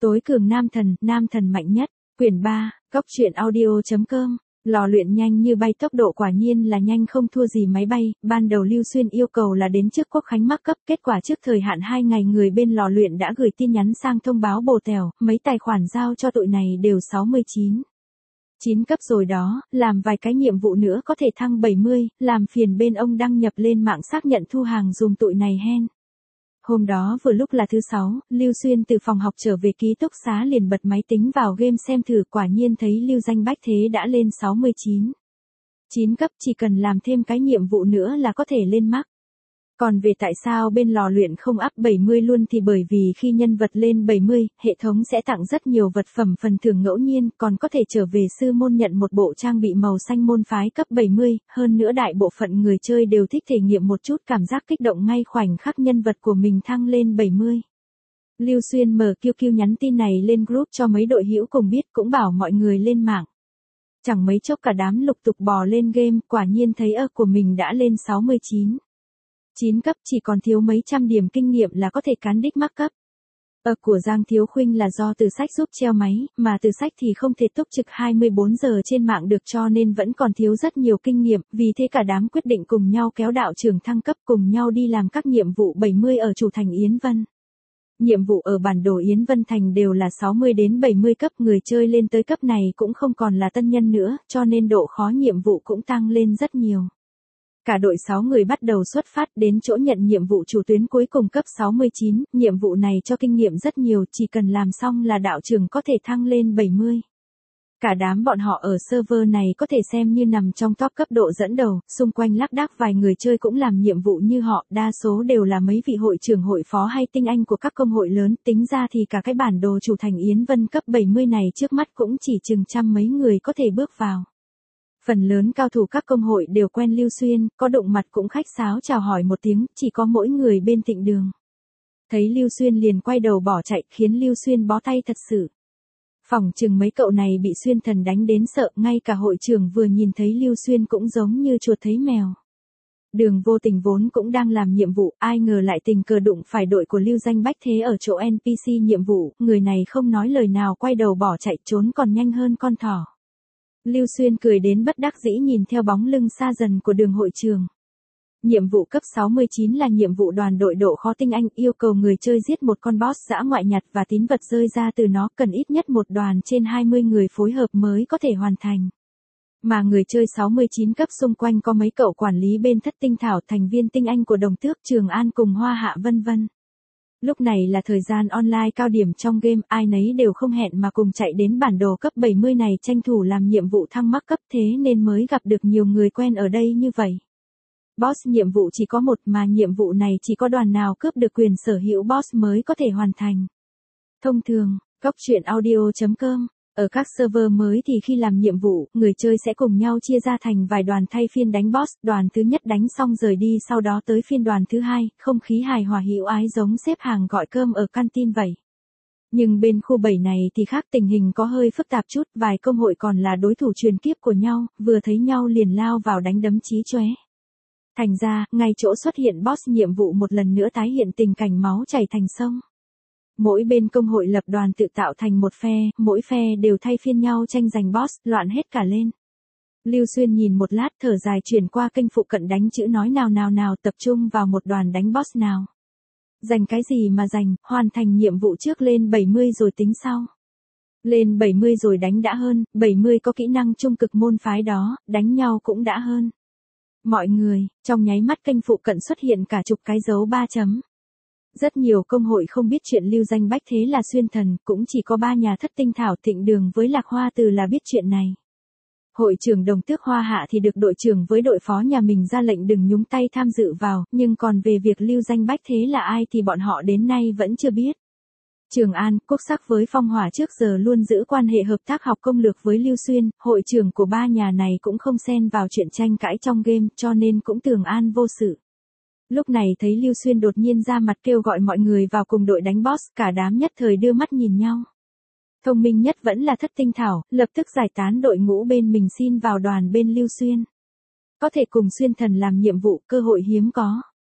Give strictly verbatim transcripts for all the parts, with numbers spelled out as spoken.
Tối cường nam thần, nam thần mạnh nhất, quyển ba, góc truyện audio.com. Lò luyện nhanh như bay, tốc độ quả nhiên là nhanh không thua gì máy bay. Ban đầu Lưu Xuyên yêu cầu là đến trước Quốc Khánh mắc cấp, kết quả trước thời hạn hai ngày người bên lò luyện đã gửi tin nhắn sang thông báo bồ tèo, mấy tài khoản giao cho tụi này đều sáu mươi chín. chín cấp rồi đó, làm vài cái nhiệm vụ nữa có thể thăng bảy mươi, làm phiền bên ông đăng nhập lên mạng xác nhận thu hàng dùm tụi này hen. Hôm đó vừa lúc là thứ sáu, Lưu Xuyên từ phòng học trở về ký túc xá liền bật máy tính vào game xem thử, quả nhiên thấy Lưu Danh Bách Thế đã lên sáu mươi chín. chín cấp, chỉ cần làm thêm cái nhiệm vụ nữa là có thể lên max. Còn về tại sao bên lò luyện không up bảy mươi luôn thì bởi vì khi nhân vật lên bảy mươi, hệ thống sẽ tặng rất nhiều vật phẩm phần thưởng ngẫu nhiên, còn có thể trở về sư môn nhận một bộ trang bị màu xanh môn phái cấp bảy mươi, hơn nữa đại bộ phận người chơi đều thích thể nghiệm một chút cảm giác kích động ngay khoảnh khắc nhân vật của mình thăng lên bảy mươi. Lưu Xuyên mở Q Q nhắn tin này lên group cho mấy đội hữu cùng biết, cũng bảo mọi người lên mạng. Chẳng mấy chốc cả đám lục tục bò lên game, quả nhiên thấy ơ của mình đã lên sáu mươi chín. chín cấp, chỉ còn thiếu mấy trăm điểm kinh nghiệm là có thể cán đích mắc cấp. Ở của Giang Thiếu Khuynh là do Từ Sách giúp treo máy, mà Từ Sách thì không thể túc trực hai mươi bốn giờ trên mạng được cho nên vẫn còn thiếu rất nhiều kinh nghiệm, vì thế cả đám quyết định cùng nhau kéo đạo trưởng thăng cấp, cùng nhau đi làm các nhiệm vụ bảy mươi ở chủ thành Yến Vân. Nhiệm vụ ở bản đồ Yến Vân Thành đều là sáu mươi đến bảy mươi cấp, người chơi lên tới cấp này cũng không còn là tân nhân nữa, cho nên độ khó nhiệm vụ cũng tăng lên rất nhiều. Cả đội sáu người bắt đầu xuất phát đến chỗ nhận nhiệm vụ chủ tuyến cuối cùng cấp sáu mươi chín, nhiệm vụ này cho kinh nghiệm rất nhiều, chỉ cần làm xong là đạo trưởng có thể thăng lên bảy mươi. Cả đám bọn họ ở server này có thể xem như nằm trong top cấp độ dẫn đầu, xung quanh lác đác vài người chơi cũng làm nhiệm vụ như họ, đa số đều là mấy vị hội trưởng hội phó hay tinh anh của các công hội lớn, tính ra thì cả cái bản đồ chủ thành Yến Vân cấp bảy mươi này trước mắt cũng chỉ chừng trăm mấy người có thể bước vào. Phần lớn cao thủ các công hội đều quen Lưu Xuyên, có đụng mặt cũng khách sáo chào hỏi một tiếng, chỉ có mỗi người bên Thịnh Đường. Thấy Lưu Xuyên liền quay đầu bỏ chạy, khiến Lưu Xuyên bó tay thật sự. Phỏng chừng mấy cậu này bị Xuyên thần đánh đến sợ, ngay cả hội trưởng vừa nhìn thấy Lưu Xuyên cũng giống như chuột thấy mèo. Đường Vô Tình vốn cũng đang làm nhiệm vụ, ai ngờ lại tình cờ đụng phải đội của Lưu Danh Bách Thế ở chỗ en pê xê nhiệm vụ, người này không nói lời nào quay đầu bỏ chạy, trốn còn nhanh hơn con thỏ. Lưu Xuyên cười đến bất đắc dĩ nhìn theo bóng lưng xa dần của Đường hội trường. Nhiệm vụ cấp sáu mươi chín là nhiệm vụ đoàn đội độ khó tinh anh, yêu cầu người chơi giết một con boss dã ngoại nhặt và tín vật rơi ra từ nó, cần ít nhất một đoàn trên hai mươi người phối hợp mới có thể hoàn thành. Mà người chơi sáu mươi chín cấp xung quanh có mấy cậu quản lý bên Thất Tinh Thảo, thành viên tinh anh của Đồng Tước, Trường An cùng Hoa Hạ vân vân. Lúc này là thời gian online cao điểm trong game, ai nấy đều không hẹn mà cùng chạy đến bản đồ cấp bảy mươi này tranh thủ làm nhiệm vụ thăng mắc cấp, thế nên mới gặp được nhiều người quen ở đây như vậy. Boss nhiệm vụ chỉ có một, mà nhiệm vụ này chỉ có đoàn nào cướp được quyền sở hữu boss mới có thể hoàn thành. Thông thường, góc truyện audio.com, ở các server mới thì khi làm nhiệm vụ, người chơi sẽ cùng nhau chia ra thành vài đoàn thay phiên đánh boss, đoàn thứ nhất đánh xong rời đi, sau đó tới phiên đoàn thứ hai, không khí hài hòa hữu ái giống xếp hàng gọi cơm ở canteen vậy. Nhưng bên khu bảy này thì khác, tình hình có hơi phức tạp chút, vài công hội còn là đối thủ truyền kiếp của nhau, vừa thấy nhau liền lao vào đánh đấm chí chóe. Thành ra, ngay chỗ xuất hiện boss nhiệm vụ một lần nữa tái hiện tình cảnh máu chảy thành sông. Mỗi bên công hội lập đoàn tự tạo thành một phe, mỗi phe đều thay phiên nhau tranh giành boss, loạn hết cả lên. Lưu Xuyên nhìn một lát thở dài chuyển qua kênh phụ cận đánh chữ nói nào nào nào, tập trung vào một đoàn đánh boss nào. Giành cái gì mà giành, hoàn thành nhiệm vụ trước lên bảy mươi rồi tính sau. Lên bảy mươi rồi đánh đã hơn, bảy mươi có kỹ năng trung cực môn phái đó, đánh nhau cũng đã hơn. Mọi người, trong nháy mắt kênh phụ cận xuất hiện cả chục cái dấu ba chấm. Rất nhiều công hội không biết chuyện Lưu Danh Bách Thế là Xuyên thần, cũng chỉ có ba nhà Thất Tinh Thảo, Thịnh Đường với Lạc Hoa Từ là biết chuyện này. Hội trưởng Đồng Tước Hoa Hạ thì được đội trưởng với đội phó nhà mình ra lệnh đừng nhúng tay tham dự vào, nhưng còn về việc Lưu Danh Bách Thế là ai thì bọn họ đến nay vẫn chưa biết. Trường An, Quốc Sắc với Phong Hỏa trước giờ luôn giữ quan hệ hợp tác học công lược với Lưu Xuyên, hội trưởng của ba nhà này cũng không xen vào chuyện tranh cãi trong game, cho nên cũng tường an vô sự. Lúc này thấy Lưu Xuyên đột nhiên ra mặt kêu gọi mọi người vào cùng đội đánh boss, cả đám nhất thời đưa mắt nhìn nhau. Thông minh nhất vẫn là Thất Tinh Thảo, lập tức giải tán đội ngũ bên mình xin vào đoàn bên Lưu Xuyên. Có thể cùng Xuyên thần làm nhiệm vụ, cơ hội hiếm có.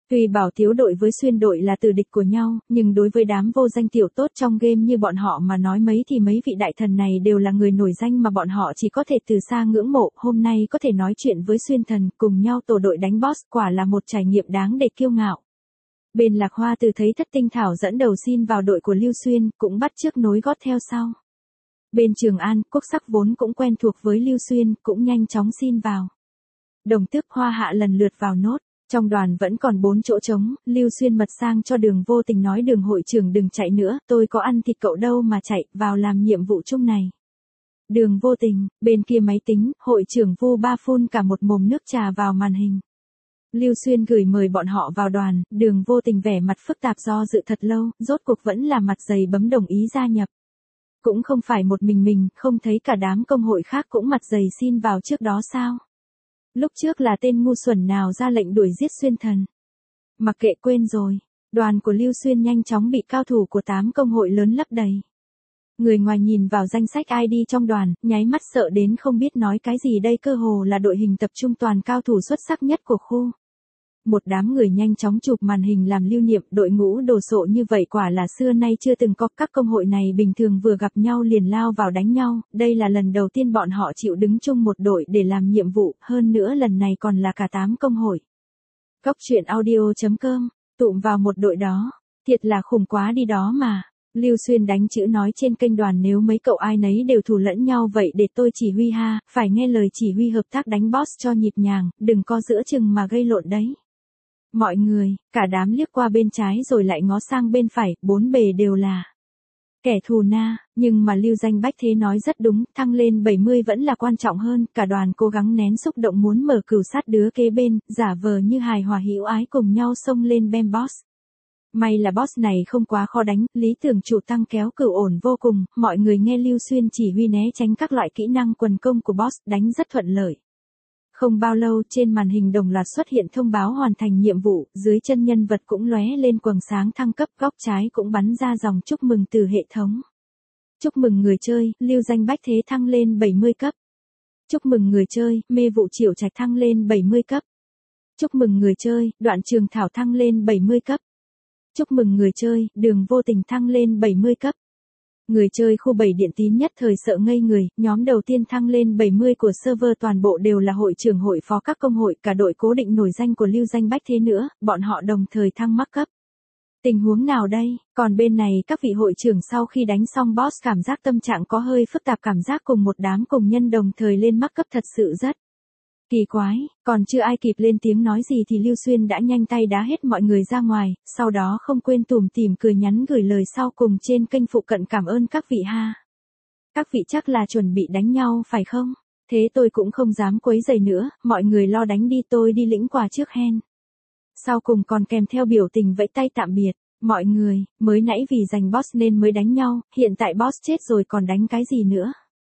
Tuy bảo Tiếu đội với Xuyên đội là tử địch của nhau, nhưng đối với đám vô danh tiểu tốt trong game như bọn họ mà nói mấy thì mấy vị đại thần này đều là người nổi danh mà bọn họ chỉ có thể từ xa ngưỡng mộ. Hôm nay có thể nói chuyện với Xuyên thần, cùng nhau tổ đội đánh boss, quả là một trải nghiệm đáng để kiêu ngạo. Bên Lạc Hoa từ thấy Thất Tinh Thảo dẫn đầu xin vào đội của Lưu Xuyên, cũng bắt chước nối gót theo sau. Bên Trường An, Quốc Sắc vốn cũng quen thuộc với Lưu Xuyên, cũng nhanh chóng xin vào. Đồng Tước, Hoa Hạ lần lượt vào nốt. Trong đoàn vẫn còn bốn chỗ trống, Lưu Xuyên mật sang cho Đường Vô Tình nói Đường hội trưởng đừng chạy nữa, tôi có ăn thịt cậu đâu mà chạy, vào làm nhiệm vụ chung này. Đường Vô Tình, bên kia máy tính, hội trưởng Vu Ba phun cả một mồm nước trà vào màn hình. Lưu Xuyên gửi mời bọn họ vào đoàn, Đường Vô Tình vẻ mặt phức tạp do dự thật lâu, rốt cuộc vẫn là mặt dày bấm đồng ý gia nhập. Cũng không phải một mình mình, không thấy cả đám công hội khác cũng mặt dày xin vào trước đó sao? Lúc trước là tên ngu xuẩn nào ra lệnh đuổi giết Xuyên thần? Mặc kệ, quên rồi. Đoàn của Lưu Xuyên nhanh chóng bị cao thủ của tám công hội lớn lấp đầy. Người ngoài nhìn vào danh sách i đê trong đoàn, nháy mắt sợ đến không biết nói cái gì đây, cơ hồ là đội hình tập trung toàn cao thủ xuất sắc nhất của khu. Một đám người nhanh chóng chụp màn hình làm lưu niệm, đội ngũ đồ sộ như vậy quả là xưa nay chưa từng có, các công hội này bình thường vừa gặp nhau liền lao vào đánh nhau, đây là lần đầu tiên bọn họ chịu đứng chung một đội để làm nhiệm vụ, hơn nữa lần này còn là cả tám công hội. Góc truyện audio chấm com, tụm vào một đội đó, thiệt là khủng quá đi đó mà. Lưu Xuyên đánh chữ nói trên kênh đoàn nếu mấy cậu ai nấy đều thù lẫn nhau vậy để tôi chỉ huy ha, phải nghe lời chỉ huy hợp tác đánh boss cho nhịp nhàng, đừng có giữa chừng mà gây lộn đấy. Mọi người, cả đám liếc qua bên trái rồi lại ngó sang bên phải, bốn bề đều là kẻ thù na, nhưng mà Lưu Danh Bách Thế nói rất đúng, thăng lên bảy mươi vẫn là quan trọng hơn, cả đoàn cố gắng nén xúc động muốn mở cửu sát đứa kế bên, giả vờ như hài hòa hữu ái cùng nhau xông lên bem boss. May là boss này không quá khó đánh, lý tưởng chủ tăng kéo cửu ổn vô cùng, mọi người nghe Lưu Xuyên chỉ huy né tránh các loại kỹ năng quần công của boss, đánh rất thuận lợi. Không bao lâu trên màn hình đồng loạt xuất hiện thông báo hoàn thành nhiệm vụ, dưới chân nhân vật cũng lóe lên quầng sáng thăng cấp, góc trái cũng bắn ra dòng chúc mừng từ hệ thống. Chúc mừng người chơi, Lưu Danh Bách Thế thăng lên bảy mươi cấp. Chúc mừng người chơi, Mê Vụ Triệu Trạch thăng lên bảy mươi cấp. Chúc mừng người chơi, Đoạn Trường Thảo thăng lên bảy mươi cấp. Chúc mừng người chơi, Đường Vô Tình thăng lên bảy mươi cấp. Người chơi khu bảy Điện Tín nhất thời sợ ngây người, nhóm đầu tiên thăng lên bảy mươi của server toàn bộ đều là hội trưởng hội phó các công hội, cả đội cố định nổi danh của Lưu Danh Bách Thế nữa, bọn họ đồng thời thăng mắc cấp. Tình huống nào đây? Còn bên này các vị hội trưởng sau khi đánh xong boss cảm giác tâm trạng có hơi phức tạp, cảm giác cùng một đám cùng nhân đồng thời lên mắc cấp thật sự rất kỳ quái, còn chưa ai kịp lên tiếng nói gì thì Lưu Xuyên đã nhanh tay đá hết mọi người ra ngoài, sau đó không quên tủm tỉm cười nhắn gửi lời sau cùng trên kênh phụ cận cảm ơn các vị ha. Các vị chắc là chuẩn bị đánh nhau phải không? Thế tôi cũng không dám quấy rầy nữa, mọi người lo đánh đi, tôi đi lĩnh quà trước hen. Sau cùng còn kèm theo biểu tình vẫy tay tạm biệt, mọi người, mới nãy vì giành boss nên mới đánh nhau, hiện tại boss chết rồi còn đánh cái gì nữa.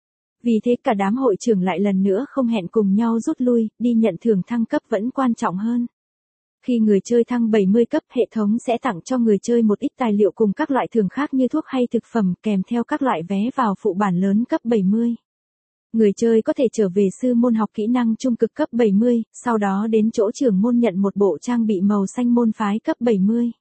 Vì thế cả đám hội trưởng lại lần nữa không hẹn cùng nhau rút lui, đi nhận thưởng thăng cấp vẫn quan trọng hơn. Khi người chơi thăng bảy mươi cấp, hệ thống sẽ tặng cho người chơi một ít tài liệu cùng các loại thưởng khác như thuốc hay thực phẩm, kèm theo các loại vé vào phụ bản lớn cấp bảy mươi. Người chơi có thể trở về sư môn học kỹ năng trung cực cấp bảy mươi, sau đó đến chỗ trưởng môn nhận một bộ trang bị màu xanh môn phái cấp bảy mươi.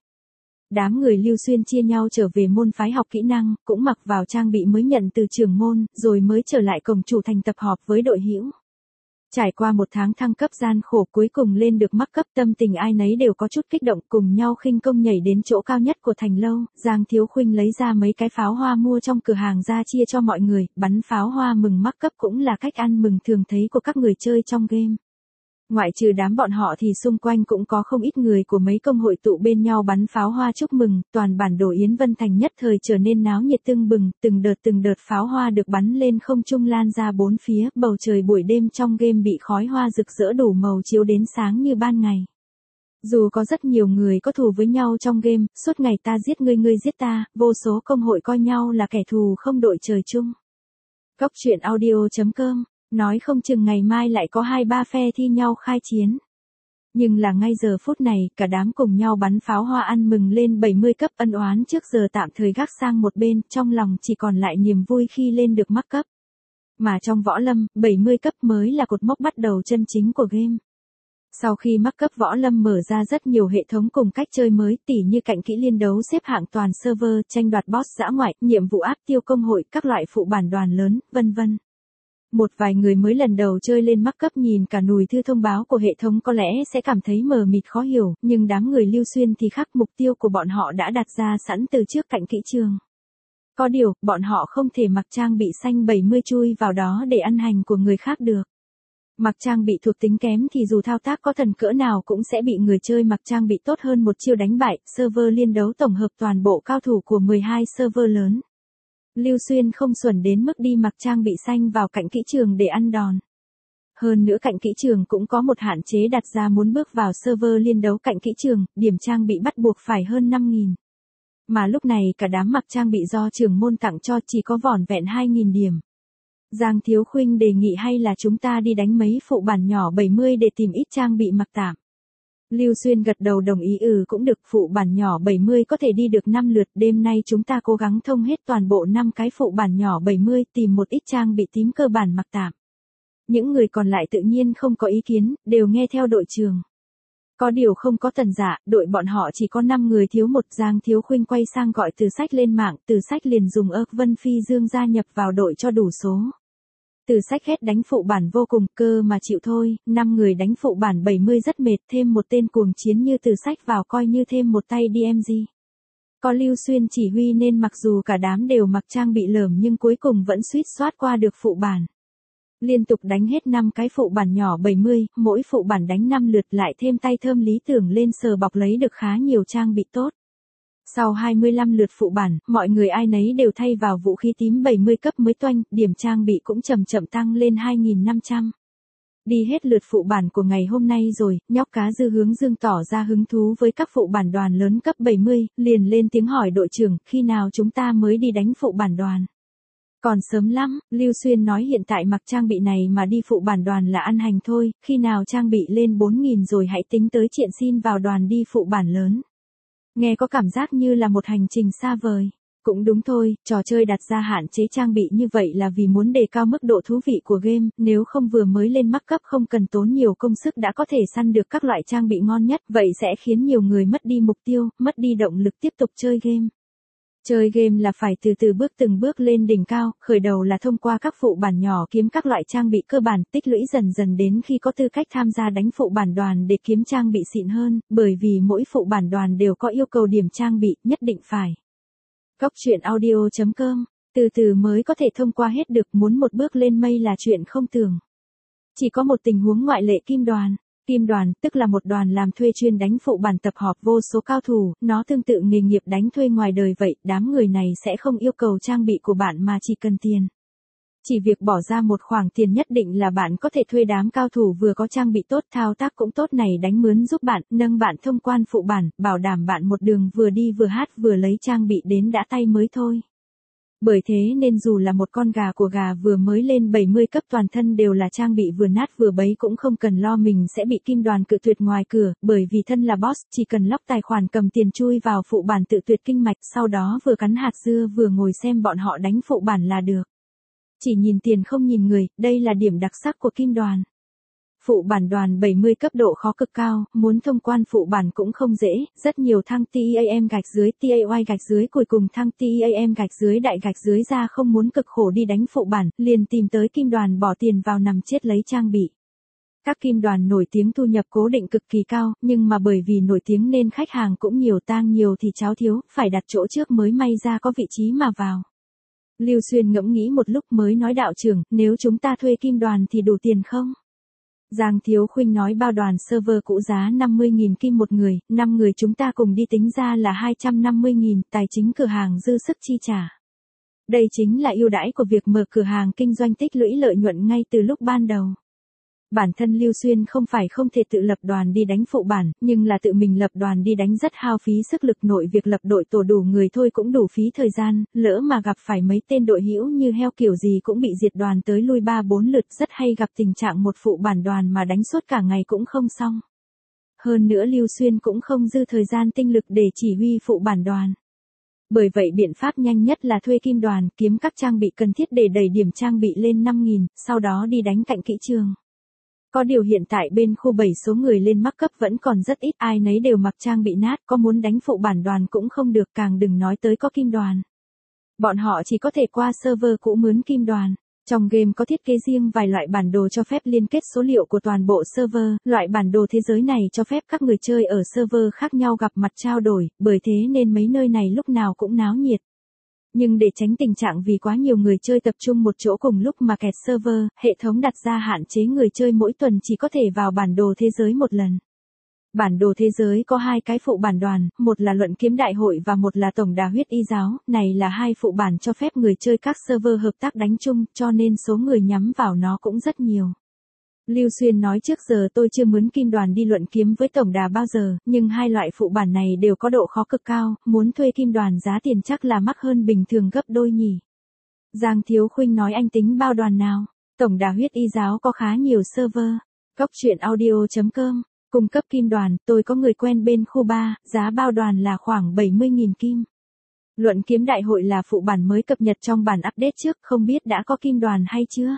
Đám người Lưu Xuyên chia nhau trở về môn phái học kỹ năng, cũng mặc vào trang bị mới nhận từ trưởng môn, rồi mới trở lại cổng chủ thành tập họp với đội hữu. Trải qua một tháng thăng cấp gian khổ cuối cùng lên được mắc cấp, tâm tình ai nấy đều có chút kích động, cùng nhau khinh công nhảy đến chỗ cao nhất của thành lâu, Giang Thiếu Khuynh lấy ra mấy cái pháo hoa mua trong cửa hàng ra chia cho mọi người, bắn pháo hoa mừng mắc cấp cũng là cách ăn mừng thường thấy của các người chơi trong game. Ngoại trừ đám bọn họ thì xung quanh cũng có không ít người của mấy công hội tụ bên nhau bắn pháo hoa chúc mừng, toàn bản đồ Yến Vân Thành nhất thời trở nên náo nhiệt tưng bừng, từng đợt từng đợt pháo hoa được bắn lên không trung lan ra bốn phía, bầu trời buổi đêm trong game bị khói hoa rực rỡ đủ màu chiếu đến sáng như ban ngày. Dù có rất nhiều người có thù với nhau trong game, suốt ngày ta giết ngươi ngươi giết ta, vô số công hội coi nhau là kẻ thù không đội trời chung. Góc truyện audio chấm com, nói không chừng ngày mai lại có hai ba phe thi nhau khai chiến. Nhưng là ngay giờ phút này, cả đám cùng nhau bắn pháo hoa ăn mừng lên bảy mươi cấp, ân oán trước giờ tạm thời gác sang một bên, trong lòng chỉ còn lại niềm vui khi lên được mắc cấp. Mà trong võ lâm, bảy mươi cấp mới là cột mốc bắt đầu chân chính của game. Sau khi mắc cấp võ lâm mở ra rất nhiều hệ thống cùng cách chơi mới, tỉ như cạnh kỹ liên đấu xếp hạng toàn server, tranh đoạt boss dã ngoại, nhiệm vụ áp tiêu công hội, các loại phụ bản đoàn lớn, vân vân. Một vài người mới lần đầu chơi lên mắc cấp nhìn cả nùi thư thông báo của hệ thống có lẽ sẽ cảm thấy mờ mịt khó hiểu, nhưng đám người Lưu Xuyên thì khác, mục tiêu của bọn họ đã đặt ra sẵn từ trước cạnh kỹ trường. Có điều, bọn họ không thể mặc trang bị xanh bảy mươi chui vào đó để ăn hành của người khác được. Mặc trang bị thuộc tính kém thì dù thao tác có thần cỡ nào cũng sẽ bị người chơi mặc trang bị tốt hơn một chiêu đánh bại. Server liên đấu tổng hợp toàn bộ cao thủ của mười hai server lớn. Lưu Xuyên không xuẩn đến mức đi mặc trang bị xanh vào cạnh kỹ trường để ăn đòn. Hơn nữa cạnh kỹ trường cũng có một hạn chế đặt ra, muốn bước vào server liên đấu cạnh kỹ trường, điểm trang bị bắt buộc phải hơn năm nghìn. Mà lúc này cả đám mặc trang bị do trưởng môn tặng cho chỉ có vỏn vẹn hai nghìn điểm. Giang Thiếu Khuynh đề nghị hay là chúng ta đi đánh mấy phụ bản nhỏ bảy mươi để tìm ít trang bị mặc tạm. Lưu Xuyên gật đầu đồng ý, ừ cũng được, phụ bản nhỏ bảy mươi có thể đi được năm lượt, đêm nay chúng ta cố gắng thông hết toàn bộ năm cái phụ bản nhỏ bảy mươi, tìm một ít trang bị tím cơ bản mặc tạm. Những người còn lại tự nhiên không có ý kiến, đều nghe theo đội trưởng. Có điều không có Tần Dạ, đội bọn họ chỉ có năm người thiếu một. Giang Thiếu Khuynh quay sang gọi Từ Sách lên mạng, Từ Sách liền dùng ơ Vân Phi Dương gia nhập vào đội cho đủ số. Từ Sách ghét đánh phụ bản vô cùng, cơ mà chịu thôi, năm người đánh phụ bản bảy mươi rất mệt, thêm một tên cuồng chiến như Từ Sách vào coi như thêm một tay đê em giê. Có Lưu Xuyên chỉ huy nên mặc dù cả đám đều mặc trang bị lởm nhưng cuối cùng vẫn suýt soát qua được phụ bản. Liên tục đánh hết năm cái phụ bản nhỏ bảy mươi, mỗi phụ bản đánh năm lượt, lại thêm tay thơm lý tưởng lên sờ bọc lấy được khá nhiều trang bị tốt. Sau hai mươi lăm lượt phụ bản, mọi người ai nấy đều thay vào vũ khí tím bảy mươi cấp mới toanh, điểm trang bị cũng chậm chậm tăng lên hai nghìn năm trăm. Đi hết lượt phụ bản của ngày hôm nay rồi, nhóc cá Dư Hướng Dương tỏ ra hứng thú với các phụ bản đoàn lớn cấp bảy mươi, liền lên tiếng hỏi đội trưởng, khi nào chúng ta mới đi đánh phụ bản đoàn? Còn sớm lắm, Lưu Xuyên nói, hiện tại mặc trang bị này mà đi phụ bản đoàn là ăn hành thôi, khi nào trang bị lên bốn nghìn rồi hãy tính tới chuyện xin vào đoàn đi phụ bản lớn. Nghe có cảm giác như là một hành trình xa vời. Cũng đúng thôi, trò chơi đặt ra hạn chế trang bị như vậy là vì muốn đề cao mức độ thú vị của game, nếu không vừa mới lên mắc cấp không cần tốn nhiều công sức đã có thể săn được các loại trang bị ngon nhất, vậy sẽ khiến nhiều người mất đi mục tiêu, mất đi động lực tiếp tục chơi game. Chơi game là phải từ từ bước từng bước lên đỉnh cao, khởi đầu là thông qua các phụ bản nhỏ kiếm các loại trang bị cơ bản, tích lũy dần dần đến khi có tư cách tham gia đánh phụ bản đoàn để kiếm trang bị xịn hơn, bởi vì mỗi phụ bản đoàn đều có yêu cầu điểm trang bị, nhất định phải. Góc truyện audio chấm com, từ từ mới có thể thông qua hết được, muốn một bước lên mây là chuyện không tưởng. Chỉ có một tình huống ngoại lệ, kim đoàn. Kim đoàn, tức là một đoàn làm thuê chuyên đánh phụ bản tập hợp vô số cao thủ, nó tương tự nghề nghiệp đánh thuê ngoài đời vậy, đám người này sẽ không yêu cầu trang bị của bạn mà chỉ cần tiền. Chỉ việc bỏ ra một khoản tiền nhất định là bạn có thể thuê đám cao thủ vừa có trang bị tốt, thao tác cũng tốt này đánh mướn giúp bạn, nâng bạn thông quan phụ bản, bảo đảm bạn một đường vừa đi vừa hát vừa lấy trang bị đến đã tay mới thôi. Bởi thế nên dù là một con gà của gà vừa mới lên bảy mươi cấp toàn thân đều là trang bị vừa nát vừa bấy cũng không cần lo mình sẽ bị kim đoàn cự tuyệt ngoài cửa, bởi vì thân là boss, chỉ cần lóc tài khoản cầm tiền chui vào phụ bản tự tuyệt kinh mạch, sau đó vừa cắn hạt dưa vừa ngồi xem bọn họ đánh phụ bản là được. Chỉ nhìn tiền không nhìn người, đây là điểm đặc sắc của kim đoàn. Phụ bản đoàn bảy mươi cấp độ khó cực cao, muốn thông quan phụ bản cũng không dễ, rất nhiều thăng TEAM gạch dưới TAY gạch dưới cuối cùng thăng TEAM gạch dưới đại gạch dưới ra không muốn cực khổ đi đánh phụ bản, liền tìm tới kim đoàn bỏ tiền vào nằm chết lấy trang bị. Các kim đoàn nổi tiếng thu nhập cố định cực kỳ cao, nhưng mà bởi vì nổi tiếng nên khách hàng cũng nhiều, tang nhiều thì cháo thiếu, phải đặt chỗ trước mới may ra có vị trí mà vào. Lưu Xuyên ngẫm nghĩ một lúc mới nói, đạo trưởng, nếu chúng ta thuê kim đoàn thì đủ tiền không? Giang Thiếu Khuynh nói, bao đoàn server cũ giá năm mươi nghìn kim một người, năm người chúng ta cùng đi tính ra là hai trăm năm mươi nghìn, tài chính cửa hàng dư sức chi trả. Đây chính là ưu đãi của việc mở cửa hàng kinh doanh tích lũy lợi nhuận ngay từ lúc ban đầu. Bản thân Lưu Xuyên không phải không thể tự lập đoàn đi đánh phụ bản, nhưng là tự mình lập đoàn đi đánh rất hao phí sức lực, nội việc lập đội tổ đủ người thôi cũng đủ phí thời gian, lỡ mà gặp phải mấy tên đội hữu như heo kiểu gì cũng bị diệt đoàn tới lui ba bốn lượt, rất hay gặp tình trạng một phụ bản đoàn mà đánh suốt cả ngày cũng không xong. Hơn nữa Lưu Xuyên cũng không dư thời gian tinh lực để chỉ huy phụ bản đoàn. Bởi vậy biện pháp nhanh nhất là thuê kim đoàn, kiếm các trang bị cần thiết để đẩy điểm trang bị lên năm nghìn, sau đó đi đánh cạnh kỹ trường. Có điều hiện tại bên khu bảy số người lên mắc cấp vẫn còn rất ít, ai nấy đều mặc trang bị nát, có muốn đánh phụ bản đoàn cũng không được, càng đừng nói tới có kim đoàn. Bọn họ chỉ có thể qua server cũ mướn kim đoàn. Trong game có thiết kế riêng vài loại bản đồ cho phép liên kết số liệu của toàn bộ server, loại bản đồ thế giới này cho phép các người chơi ở server khác nhau gặp mặt trao đổi, bởi thế nên mấy nơi này lúc nào cũng náo nhiệt. Nhưng để tránh tình trạng vì quá nhiều người chơi tập trung một chỗ cùng lúc mà kẹt server, hệ thống đặt ra hạn chế người chơi mỗi tuần chỉ có thể vào bản đồ thế giới một lần. Bản đồ thế giới có hai cái phụ bản đoàn, một là luận kiếm đại hội và một là tổng đà huyết y giáo, này là hai phụ bản cho phép người chơi các server hợp tác đánh chung, cho nên số người nhắm vào nó cũng rất nhiều. Lưu Xuyên nói trước giờ tôi chưa mướn kim đoàn đi luận kiếm với tổng đà bao giờ, nhưng hai loại phụ bản này đều có độ khó cực cao, muốn thuê kim đoàn giá tiền chắc là mắc hơn bình thường gấp đôi nhỉ. Giang Thiếu Khuynh nói anh tính bao đoàn nào? Tổng đà huyết y giáo có khá nhiều server. Cóc truyện audio chấm com cung cấp kim đoàn, tôi có người quen bên khu ba, giá bao đoàn là khoảng bảy mươi nghìn kim. Luận kiếm đại hội là phụ bản mới cập nhật trong bản update trước, không biết đã có kim đoàn hay chưa?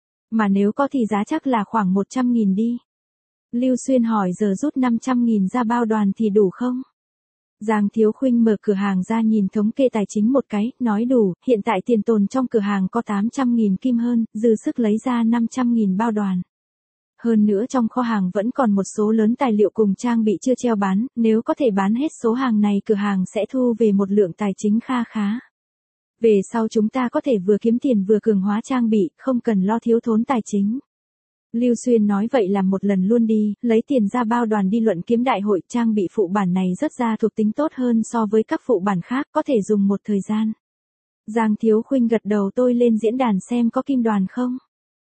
Mà nếu có thì giá chắc là khoảng một trăm nghìn đi. Lưu Xuyên hỏi giờ rút năm trăm nghìn ra bao đoàn thì đủ không? Giang Thiếu Khuynh mở cửa hàng ra nhìn thống kê tài chính một cái, nói đủ, hiện tại tiền tồn trong cửa hàng có tám trăm nghìn kim hơn, dư sức lấy ra năm trăm nghìn bao đoàn. Hơn nữa trong kho hàng vẫn còn một số lớn tài liệu cùng trang bị chưa treo bán, nếu có thể bán hết số hàng này cửa hàng sẽ thu về một lượng tài chính kha khá. Về sau chúng ta có thể vừa kiếm tiền vừa cường hóa trang bị, không cần lo thiếu thốn tài chính. Lưu Xuyên nói vậy làm một lần luôn đi, lấy tiền ra bao đoàn đi luận kiếm đại hội, trang bị phụ bản này rất ra thuộc tính tốt hơn so với các phụ bản khác, có thể dùng một thời gian. Giang Thiếu Khuynh gật đầu tôi lên diễn đàn xem có kim đoàn không.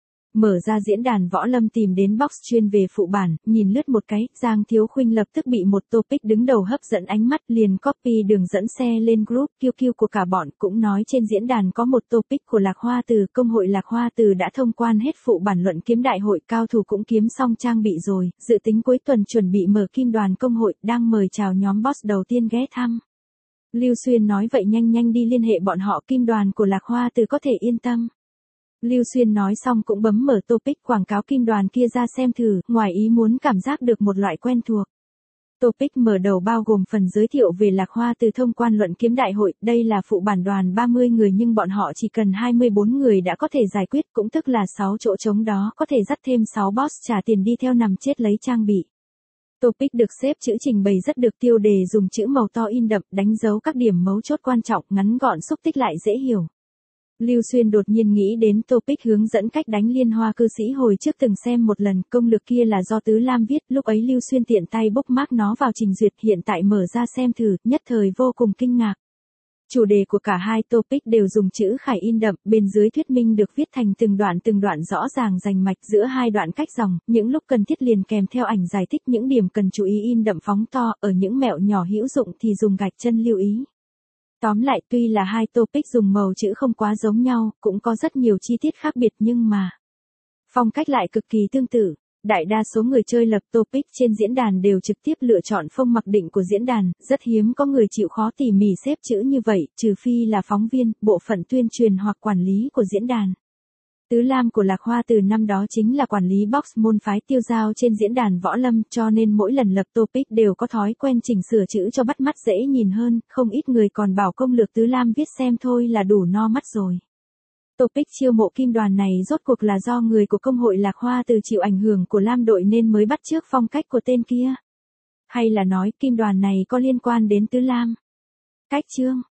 Mở ra diễn đàn võ lâm tìm đến box chuyên về phụ bản, nhìn lướt một cái, Giang Thiếu Khuynh lập tức bị một topic đứng đầu hấp dẫn ánh mắt, liền copy đường dẫn xe lên group Q Q của cả bọn, cũng nói trên diễn đàn có một topic của Lạc Hoa Từ, công hội Lạc Hoa Từ đã thông quan hết phụ bản luận kiếm đại hội, cao thủ cũng kiếm xong trang bị rồi, dự tính cuối tuần chuẩn bị mở kim đoàn công hội, đang mời chào nhóm boss đầu tiên ghé thăm. Lưu Xuyên nói vậy nhanh nhanh đi liên hệ bọn họ, kim đoàn của Lạc Hoa Từ có thể yên tâm. Lưu Xuyên nói xong cũng bấm mở topic quảng cáo kim đoàn kia ra xem thử, ngoài ý muốn cảm giác được một loại quen thuộc. Topic mở đầu bao gồm phần giới thiệu về Lạc Hoa Từ thông quan luận kiếm đại hội, đây là phụ bản đoàn ba mươi người nhưng bọn họ chỉ cần hai mươi bốn người đã có thể giải quyết, cũng tức là sáu chỗ trống đó có thể dắt thêm sáu boss trả tiền đi theo nằm chết lấy trang bị. Topic được xếp chữ trình bày rất được, tiêu đề dùng chữ màu to in đậm, đánh dấu các điểm mấu chốt quan trọng, ngắn gọn xúc tích lại dễ hiểu. Lưu Xuyên đột nhiên nghĩ đến topic hướng dẫn cách đánh liên hoa cư sĩ hồi trước từng xem một lần, công lược kia là do Tứ Lam viết, lúc ấy Lưu Xuyên tiện tay bookmark nó vào trình duyệt, hiện tại mở ra xem thử, nhất thời vô cùng kinh ngạc. Chủ đề của cả hai topic đều dùng chữ khải in đậm, bên dưới thuyết minh được viết thành từng đoạn từng đoạn rõ ràng rành mạch, giữa hai đoạn cách dòng, những lúc cần thiết liền kèm theo ảnh giải thích, những điểm cần chú ý in đậm phóng to, ở những mẹo nhỏ hữu dụng thì dùng gạch chân lưu ý. Tóm lại tuy là hai topic dùng màu chữ không quá giống nhau, cũng có rất nhiều chi tiết khác biệt nhưng mà phong cách lại cực kỳ tương tự. Đại đa số người chơi lập topic trên diễn đàn đều trực tiếp lựa chọn phông mặc định của diễn đàn, rất hiếm có người chịu khó tỉ mỉ xếp chữ như vậy, trừ phi là phóng viên, bộ phận tuyên truyền hoặc quản lý của diễn đàn. Tứ Lam của Lạc Hoa Từ năm đó chính là quản lý box môn phái tiêu giao trên diễn đàn võ lâm, cho nên mỗi lần lập topic đều có thói quen chỉnh sửa chữ cho bắt mắt dễ nhìn hơn, không ít người còn bảo công lược Tứ Lam viết xem thôi là đủ no mắt rồi. Topic chiêu mộ kim đoàn này rốt cuộc là do người của công hội Lạc Hoa Từ chịu ảnh hưởng của Lam đội nên mới bắt chước phong cách của tên kia. Hay là nói kim đoàn này có liên quan đến Tứ Lam? Cách chương